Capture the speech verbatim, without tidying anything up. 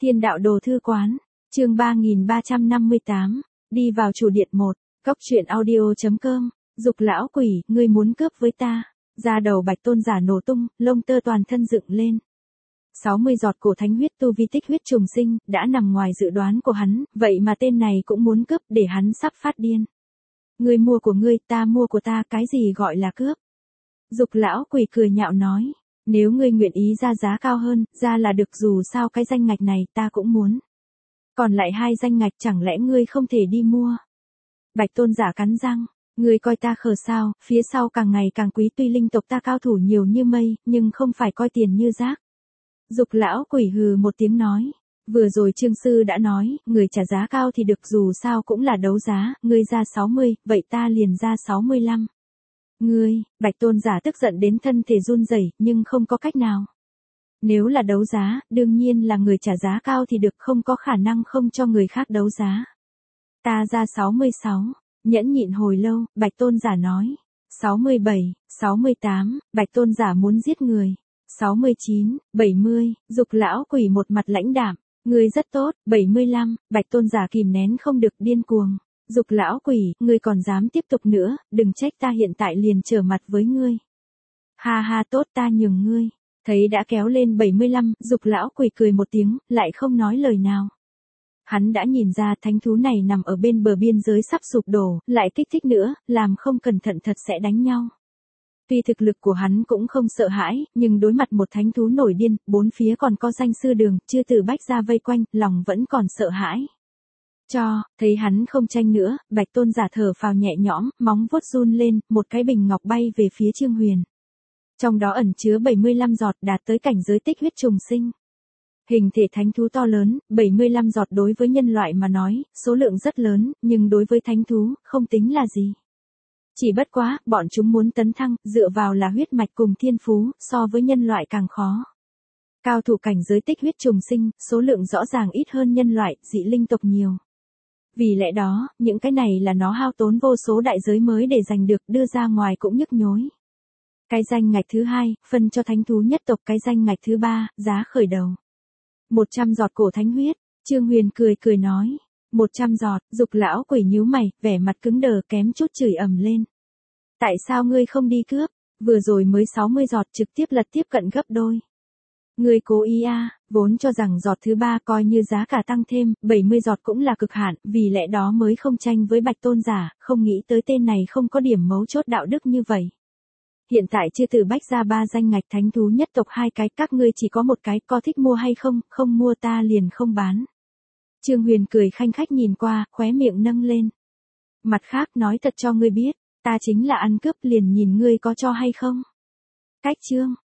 Thiên đạo đồ thư quán, chương ba nghìn ba trăm năm mươi tám, đi vào chủ điện một, cốc truyện audio.com, dục lão quỷ, ngươi muốn cướp với ta, da đầu Bạch Tôn giả nổ tung, lông tơ toàn thân dựng lên. sáu mươi giọt cổ thánh huyết tu vi tích huyết trùng sinh, đã nằm ngoài dự đoán của hắn, vậy mà tên này cũng muốn cướp để hắn sắp phát điên. Ngươi mua của ngươi, ta mua của ta, cái gì gọi là cướp? Dục lão quỷ cười nhạo nói, nếu ngươi nguyện ý ra giá cao hơn, ra là được, dù sao cái danh ngạch này ta cũng muốn. Còn lại hai danh ngạch chẳng lẽ ngươi không thể đi mua? Bạch Tôn giả cắn răng, ngươi coi ta khờ sao, phía sau càng ngày càng quý, tuy linh tộc ta cao thủ nhiều như mây, nhưng không phải coi tiền như rác. Dục lão quỷ hừ một tiếng nói, vừa rồi Trương Sư đã nói, người trả giá cao thì được, dù sao cũng là đấu giá, ngươi ra sáu mươi, vậy ta liền ra sáu mươi lăm. Ngươi, Bạch Tôn giả tức giận đến thân thể run rẩy, nhưng không có cách nào. Nếu là đấu giá, đương nhiên là người trả giá cao thì được, không có khả năng không cho người khác đấu giá. Ta ra sáu mươi sáu, nhẫn nhịn hồi lâu, Bạch Tôn giả nói, sáu mươi bảy, sáu mươi tám, Bạch Tôn giả muốn giết người. sáu mươi chín, bảy mươi, dục lão quỷ một mặt lãnh đạm, ngươi rất tốt, bảy mươi lăm, Bạch Tôn giả kìm nén không được điên cuồng. Dục lão quỷ, ngươi còn dám tiếp tục nữa, đừng trách ta hiện tại liền trở mặt với ngươi. Ha ha, tốt, ta nhường ngươi. Thấy đã kéo lên bảy mươi lăm, dục lão quỷ cười một tiếng, lại không nói lời nào. Hắn đã nhìn ra thánh thú này nằm ở bên bờ biên giới sắp sụp đổ, lại kích thích nữa, làm không cẩn thận thật sẽ đánh nhau. Tuy thực lực của hắn cũng không sợ hãi, nhưng đối mặt một thánh thú nổi điên, bốn phía còn có danh sư đường, chưa từ bách ra vây quanh, lòng vẫn còn sợ hãi. Cho, thấy hắn không tranh nữa, Bạch Tôn giả thở phào nhẹ nhõm, móng vuốt run lên, một cái bình ngọc bay về phía Trương Huyền. Trong đó ẩn chứa bảy mươi lăm giọt, đạt tới cảnh giới tích huyết trùng sinh. Hình thể thánh thú to lớn, bảy mươi lăm giọt đối với nhân loại mà nói, số lượng rất lớn, nhưng đối với thánh thú, không tính là gì. Chỉ bất quá, bọn chúng muốn tấn thăng, dựa vào là huyết mạch cùng thiên phú, so với nhân loại càng khó. Cao thủ cảnh giới tích huyết trùng sinh, số lượng rõ ràng ít hơn nhân loại, dị linh tộc nhiều. Vì lẽ đó, những cái này là nó hao tốn vô số đại giới mới để giành được, đưa ra ngoài cũng nhức nhối. Cái danh ngạch thứ hai, phân cho thánh thú nhất tộc, cái danh ngạch thứ ba, giá khởi đầu. một trăm giọt cổ thánh huyết, Trương Huyền cười cười nói. một trăm giọt, dục lão quỷ nhíu mày, vẻ mặt cứng đờ, kém chút chửi ầm lên. Tại sao ngươi không đi cướp, vừa rồi mới sáu mươi giọt, trực tiếp lật tiếp cận gấp đôi. Ngươi cố ý à, vốn cho rằng giọt thứ ba coi như giá cả tăng thêm, bảy mươi giọt cũng là cực hạn, vì lẽ đó mới không tranh với Bạch Tôn giả, không nghĩ tới tên này không có điểm mấu chốt đạo đức như vậy. Hiện tại chưa từ bách ra ba danh ngạch thánh thú nhất tộc hai cái, các ngươi chỉ có một cái, có thích mua hay không, không mua ta liền không bán. Trương Huyền cười khanh khách nhìn qua, khóe miệng nâng lên. Mặt khác, nói thật cho ngươi biết, ta chính là ăn cướp, liền nhìn ngươi có cho hay không. Cách chương,